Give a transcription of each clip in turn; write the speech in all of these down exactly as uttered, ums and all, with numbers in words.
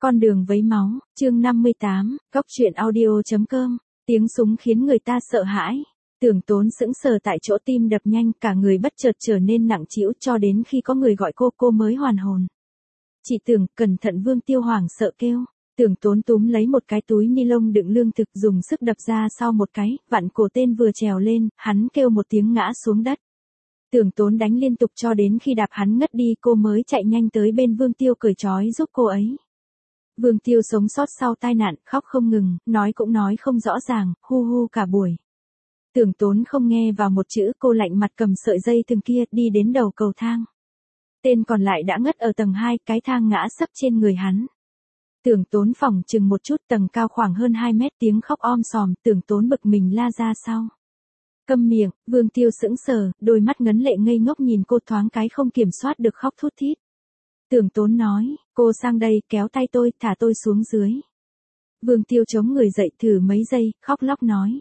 Con đường vấy máu, chương năm mươi tám, góc truyện audio.com, tiếng súng khiến người ta sợ hãi. Tưởng Tốn sững sờ tại chỗ, tim đập nhanh, cả người bất chợt trở nên nặng trĩu, cho đến khi có người gọi cô, cô mới hoàn hồn. Chị Tưởng, cẩn thận! Vương Tiêu hoảng sợ kêu. Tưởng Tốn túm lấy một cái túi ni lông đựng lương thực, dùng sức đập ra sau một cái, vặn cổ tên vừa trèo lên, hắn kêu một tiếng ngã xuống đất. Tưởng Tốn đánh liên tục cho đến khi đạp hắn ngất đi, cô mới chạy nhanh tới bên Vương Tiêu cởi trói giúp cô ấy. Vương Tiêu sống sót sau tai nạn, khóc không ngừng, nói cũng nói không rõ ràng, hu hu cả buổi. Tưởng Tốn không nghe vào một chữ, cô lạnh mặt cầm sợi dây thừng kia, đi đến đầu cầu thang. Tên còn lại đã ngất ở tầng hai, cái thang ngã sấp trên người hắn. Tưởng Tốn phỏng chừng một chút, tầng cao khoảng hơn hai mét, tiếng khóc om sòm, Tưởng Tốn bực mình la ra sau. Câm miệng! Vương Tiêu sững sờ, đôi mắt ngấn lệ ngây ngốc nhìn cô, thoáng cái không kiểm soát được khóc thút thít. Tưởng Tốn nói, cô sang đây, kéo tay tôi, thả tôi xuống dưới. Vương Tiêu chống người dậy thử mấy giây, khóc lóc nói.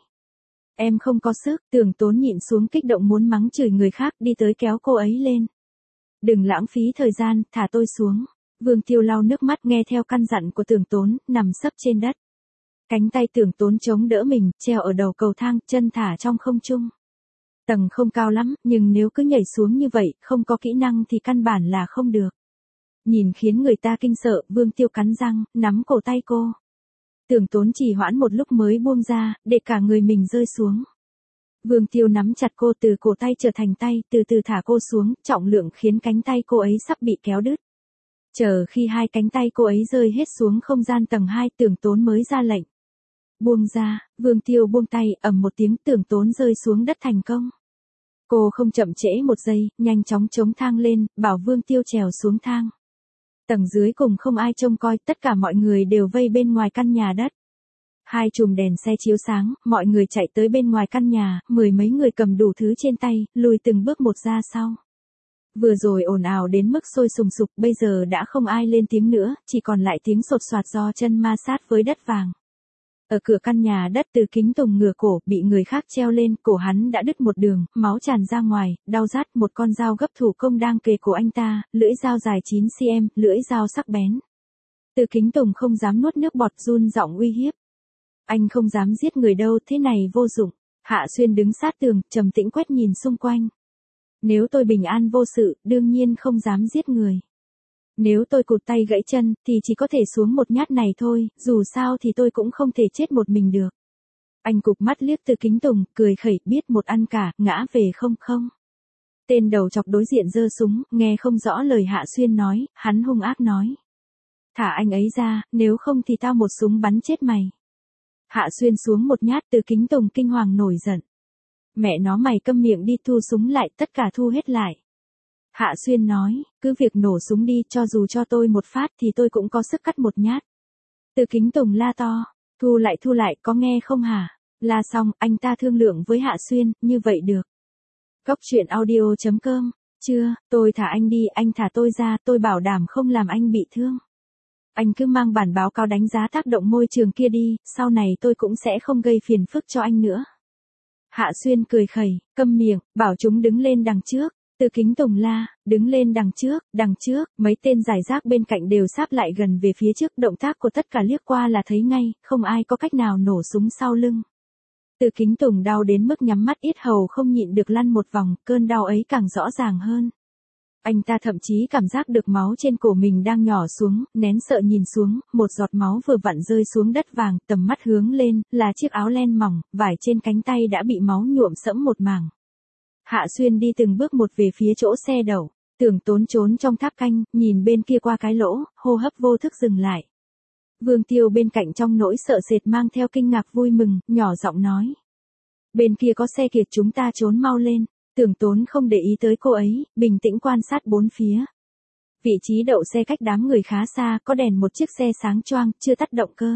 Em không có sức. Tưởng Tốn nhịn xuống kích động muốn mắng chửi người khác, đi tới kéo cô ấy lên. Đừng lãng phí thời gian, thả tôi xuống. Vương Tiêu lau nước mắt nghe theo căn dặn của Tưởng Tốn, nằm sấp trên đất. Cánh tay Tưởng Tốn chống đỡ mình, treo ở đầu cầu thang, chân thả trong không trung. Tầng không cao lắm, nhưng nếu cứ nhảy xuống như vậy, không có kỹ năng thì căn bản là không được. Nhìn khiến người ta kinh sợ, Vương Tiêu cắn răng, nắm cổ tay cô. Tưởng Tốn chỉ hoãn một lúc mới buông ra, để cả người mình rơi xuống. Vương Tiêu nắm chặt cô từ cổ tay trở thành tay, từ từ thả cô xuống, trọng lượng khiến cánh tay cô ấy sắp bị kéo đứt. Chờ khi hai cánh tay cô ấy rơi hết xuống không gian tầng hai, Tưởng Tốn mới ra lệnh. Buông ra! Vương Tiêu buông tay, ầm một tiếng, Tưởng Tốn rơi xuống đất thành công. Cô không chậm trễ một giây, nhanh chóng chống thang lên, bảo Vương Tiêu trèo xuống thang. Tầng dưới cùng không ai trông coi, tất cả mọi người đều vây bên ngoài căn nhà đất. Hai chùm đèn xe chiếu sáng, mọi người chạy tới bên ngoài căn nhà, mười mấy người cầm đủ thứ trên tay, lùi từng bước một ra sau. Vừa rồi ồn ào đến mức sôi sùng sục, bây giờ đã không ai lên tiếng nữa, chỉ còn lại tiếng sột soạt do chân ma sát với đất vàng. Ở cửa căn nhà đất, Từ Kính Tùng ngửa cổ, bị người khác treo lên, cổ hắn đã đứt một đường, máu tràn ra ngoài, đau rát, một con dao gấp thủ công đang kề cổ anh ta, lưỡi dao dài chín xăng-ti-mét, lưỡi dao sắc bén. Từ Kính Tùng không dám nuốt nước bọt, run giọng uy hiếp. Anh không dám giết người đâu, thế này vô dụng. Hạ Xuyên đứng sát tường, trầm tĩnh quét nhìn xung quanh. Nếu tôi bình an vô sự, đương nhiên không dám giết người. Nếu tôi cụt tay gãy chân, thì chỉ có thể xuống một nhát này thôi, dù sao thì tôi cũng không thể chết một mình được. Anh cụp mắt liếc Từ Kính Tùng, cười khẩy, biết một ăn cả, ngã về không không. Tên đầu chọc đối diện giơ súng, nghe không rõ lời Hạ Xuyên nói, hắn hung ác nói. Thả anh ấy ra, nếu không thì tao một súng bắn chết mày. Hạ Xuyên xuống một nhát, Từ Kính Tùng kinh hoàng nổi giận. Mẹ nó, mày câm miệng đi, thu súng lại, tất cả thu hết lại. Hạ Xuyên nói, cứ việc nổ súng đi, cho dù cho tôi một phát thì tôi cũng có sức cắt một nhát. Từ Kính Tùng la to, thu lại thu lại, có nghe không hả? La xong, anh ta thương lượng với Hạ Xuyên, như vậy được. Góc truyện audio.com, chưa, tôi thả anh đi, anh thả tôi ra, tôi bảo đảm không làm anh bị thương. Anh cứ mang bản báo cáo đánh giá tác động môi trường kia đi, sau này tôi cũng sẽ không gây phiền phức cho anh nữa. Hạ Xuyên cười khẩy, câm miệng, bảo chúng đứng lên đằng trước. Từ Kính Tùng la, đứng lên đằng trước, đằng trước, mấy tên giải rác bên cạnh đều sáp lại gần về phía trước, động tác của tất cả liếc qua là thấy ngay, không ai có cách nào nổ súng sau lưng. Từ Kính Tùng đau đến mức nhắm mắt yết hầu không nhịn được lăn một vòng, cơn đau ấy càng rõ ràng hơn. Anh ta thậm chí cảm giác được máu trên cổ mình đang nhỏ xuống, nén sợ nhìn xuống, một giọt máu vừa vặn rơi xuống đất vàng, tầm mắt hướng lên, là chiếc áo len mỏng, vải trên cánh tay đã bị máu nhuộm sẫm một mảng. Hạ Xuyên đi từng bước một về phía chỗ xe đậu, Tưởng Tốn trốn trong tháp canh, nhìn bên kia qua cái lỗ, hô hấp vô thức dừng lại. Vương Tiêu bên cạnh trong nỗi sợ sệt mang theo kinh ngạc vui mừng, nhỏ giọng nói. Bên kia có xe kìa, chúng ta trốn mau lên. Tưởng Tốn không để ý tới cô ấy, bình tĩnh quan sát bốn phía. Vị trí đậu xe cách đám người khá xa, có đèn một chiếc xe sáng choang, chưa tắt động cơ.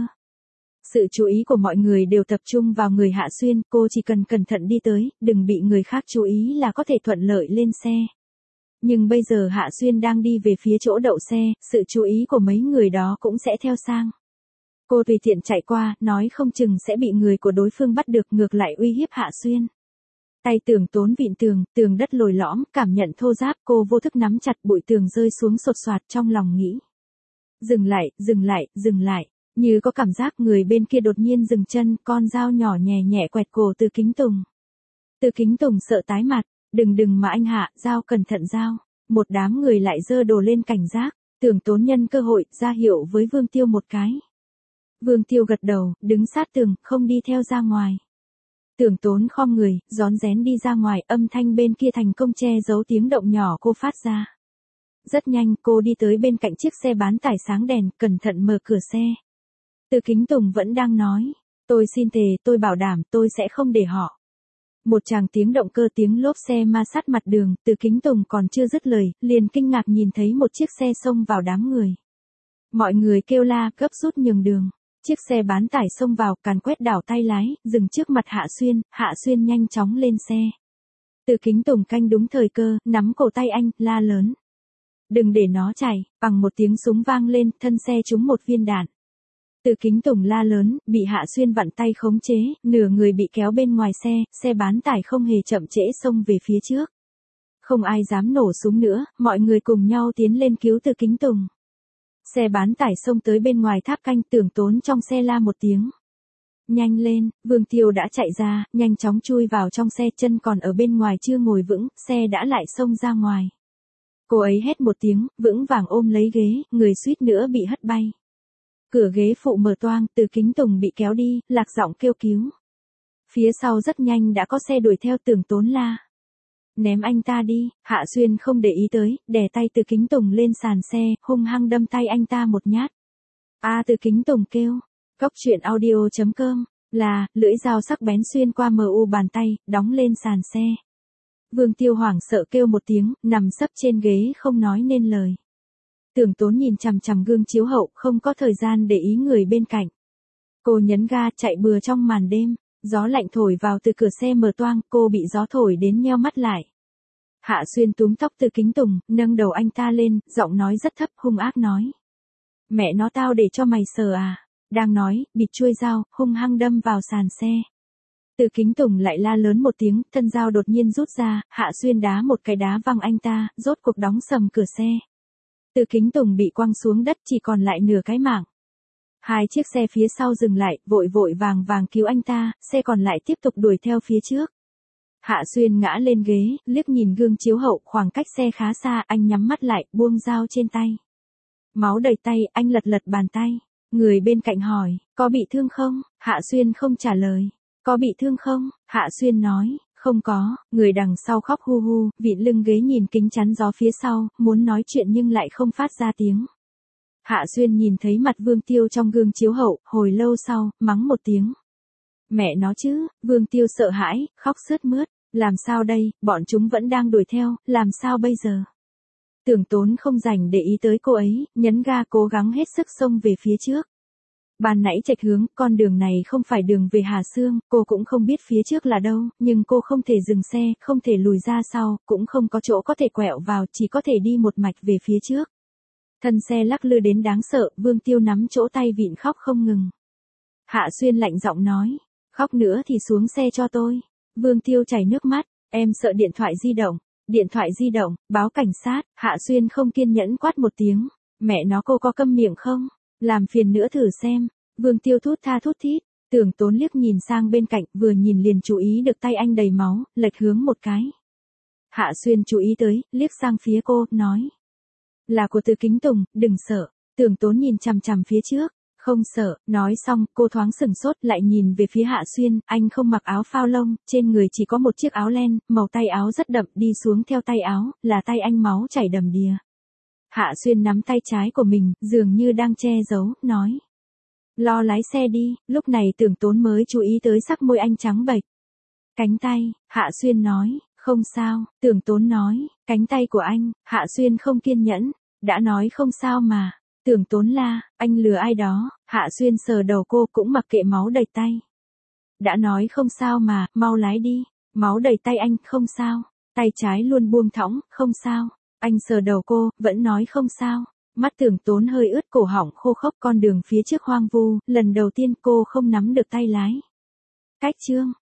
Sự chú ý của mọi người đều tập trung vào người Hạ Xuyên, cô chỉ cần cẩn thận đi tới, đừng bị người khác chú ý là có thể thuận lợi lên xe. Nhưng bây giờ Hạ Xuyên đang đi về phía chỗ đậu xe, sự chú ý của mấy người đó cũng sẽ theo sang. Cô tùy tiện chạy qua, nói không chừng sẽ bị người của đối phương bắt được, ngược lại uy hiếp Hạ Xuyên. Tay Tưởng Tốn vịn tường, tường đất lồi lõm, cảm nhận thô ráp, cô vô thức nắm chặt, bụi tường rơi xuống sột soạt, trong lòng nghĩ. Dừng lại, dừng lại, dừng lại. Như có cảm giác người bên kia đột nhiên dừng chân, con dao nhỏ nhẹ nhẹ quẹt cổ Từ Kính Tùng. Từ Kính Tùng sợ tái mặt, đừng đừng mà anh hạ, dao cẩn thận dao. Một đám người lại giơ đồ lên cảnh giác, Tưởng Tốn nhân cơ hội ra hiệu với Vương Tiêu một cái. Vương Tiêu gật đầu, đứng sát tường, không đi theo ra ngoài. Tưởng Tốn khom người, rón rén đi ra ngoài, âm thanh bên kia thành công che giấu tiếng động nhỏ cô phát ra. Rất nhanh cô đi tới bên cạnh chiếc xe bán tải sáng đèn, cẩn thận mở cửa xe. Từ Kính Tùng vẫn đang nói, tôi xin thề, tôi bảo đảm tôi sẽ không để họ. Một tràng tiếng động cơ tiếng lốp xe ma sát mặt đường, Từ Kính Tùng còn chưa dứt lời, liền kinh ngạc nhìn thấy một chiếc xe xông vào đám người. Mọi người kêu la, gấp rút nhường đường. Chiếc xe bán tải xông vào, càn quét đảo tay lái, dừng trước mặt Hạ Xuyên, Hạ Xuyên nhanh chóng lên xe. Từ Kính Tùng canh đúng thời cơ, nắm cổ tay anh, la lớn. Đừng để nó chạy, bằng một tiếng súng vang lên, thân xe trúng một viên đạn. Từ Kính Tùng la lớn, bị Hạ Xuyên vặn tay khống chế, nửa người bị kéo bên ngoài xe, xe bán tải không hề chậm trễ xông về phía trước. Không ai dám nổ súng nữa, mọi người cùng nhau tiến lên cứu Từ Kính Tùng. Xe bán tải xông tới bên ngoài tháp canh, Tưởng Tốn trong xe la một tiếng. Nhanh lên, Vương Tiêu đã chạy ra, nhanh chóng chui vào trong xe, chân còn ở bên ngoài chưa ngồi vững, xe đã lại xông ra ngoài. Cô ấy hét một tiếng, vững vàng ôm lấy ghế, người suýt nữa bị hất bay. Cửa ghế phụ mở toang, Từ Kính Tùng bị kéo đi, lạc giọng kêu cứu. Phía sau rất nhanh đã có xe đuổi theo, Tưởng Tốn la. Ném anh ta đi, Hạ Xuyên không để ý tới, đè tay Từ Kính Tùng lên sàn xe, hung hăng đâm tay anh ta một nhát. A à, Từ Kính Tùng kêu, Cóc truyện audio chấm com, là, lưỡi dao sắc bén xuyên qua mờ u bàn tay, đóng lên sàn xe. Vương Tiêu hoảng sợ kêu một tiếng, nằm sấp trên ghế không nói nên lời. Tưởng Tốn nhìn chằm chằm gương chiếu hậu, không có thời gian để ý người bên cạnh. Cô nhấn ga chạy bừa trong màn đêm, gió lạnh thổi vào từ cửa xe mở toang, cô bị gió thổi đến nheo mắt lại. Hạ Xuyên túm tóc Từ Kính Tùng, nâng đầu anh ta lên, giọng nói rất thấp, hung ác nói. Mẹ nó tao để cho mày sờ à? Đang nói, bịt chuôi dao, hung hăng đâm vào sàn xe. Từ Kính Tùng lại la lớn một tiếng, thân dao đột nhiên rút ra, Hạ Xuyên đá một cái đá văng anh ta, rốt cuộc đóng sầm cửa xe. Từ Kính Tùng bị quăng xuống đất, chỉ còn lại nửa cái mạng. Hai chiếc xe phía sau dừng lại, vội vội vàng vàng cứu anh ta, xe còn lại tiếp tục đuổi theo phía trước. Hạ Xuyên ngã lên ghế, liếc nhìn gương chiếu hậu, khoảng cách xe khá xa, anh nhắm mắt lại, buông dao trên tay. Máu đầy tay, anh lật lật bàn tay. Người bên cạnh hỏi, có bị thương không? Hạ Xuyên không trả lời. Có bị thương không? Hạ Xuyên nói, không có. Người đằng sau khóc hu hu, vịn lưng ghế nhìn kính chắn gió phía sau, muốn nói chuyện nhưng lại không phát ra tiếng. Hạ Xuyên nhìn thấy mặt Vương Tiêu trong gương chiếu hậu, hồi lâu sau, mắng một tiếng. Mẹ nó chứ, Vương Tiêu sợ hãi, khóc sướt mướt. Làm sao đây, bọn chúng vẫn đang đuổi theo, làm sao bây giờ? Tưởng Tốn không rảnh để ý tới cô ấy, nhấn ga cố gắng hết sức xông về phía trước. Ban nãy chệch hướng, con đường này không phải đường về Hà Sương, cô cũng không biết phía trước là đâu, nhưng cô không thể dừng xe, không thể lùi ra sau, cũng không có chỗ có thể quẹo vào, chỉ có thể đi một mạch về phía trước. Thân xe lắc lư đến đáng sợ, Vương Tiêu nắm chỗ tay vịn khóc không ngừng. Hạ Xuyên lạnh giọng nói, khóc nữa thì xuống xe cho tôi. Vương Tiêu chảy nước mắt, em sợ điện thoại di động. Điện thoại di động, báo cảnh sát. Hạ Xuyên không kiên nhẫn quát một tiếng. Mẹ nó, cô có câm miệng không? Làm phiền nữa thử xem. Vương Tiêu thút tha thút thít. Tưởng Tốn liếc nhìn sang bên cạnh, vừa nhìn liền chú ý được tay anh đầy máu, lệch hướng một cái. Hạ Xuyên chú ý tới, liếc sang phía cô, nói. Là của Từ Kính Tùng, đừng sợ. Tưởng Tốn nhìn chằm chằm phía trước. Không sợ, nói xong, cô thoáng sừng sốt, lại nhìn về phía Hạ Xuyên, anh không mặc áo phao lông, trên người chỉ có một chiếc áo len, màu tay áo rất đậm, đi xuống theo tay áo, là tay anh máu chảy đầm đìa. Hạ Xuyên nắm tay trái của mình, dường như đang che giấu, nói. Lo lái xe đi, lúc này Tưởng Tốn mới chú ý tới sắc môi anh trắng bệch. Cánh tay, Hạ Xuyên nói, không sao, Tưởng Tốn nói, cánh tay của anh, Hạ Xuyên không kiên nhẫn, đã nói không sao mà. Tưởng Tốn la, anh lừa ai đó. Hạ Xuyên sờ đầu cô, cũng mặc kệ máu đầy tay. Đã nói không sao mà, mau lái đi. Máu đầy tay anh, không sao. Tay trái luôn buông thõng, không sao. Anh sờ đầu cô, vẫn nói không sao. Mắt Tưởng Tốn hơi ướt, cổ họng khô khốc, con đường phía trước hoang vu, lần đầu tiên cô không nắm được tay lái. Cách chương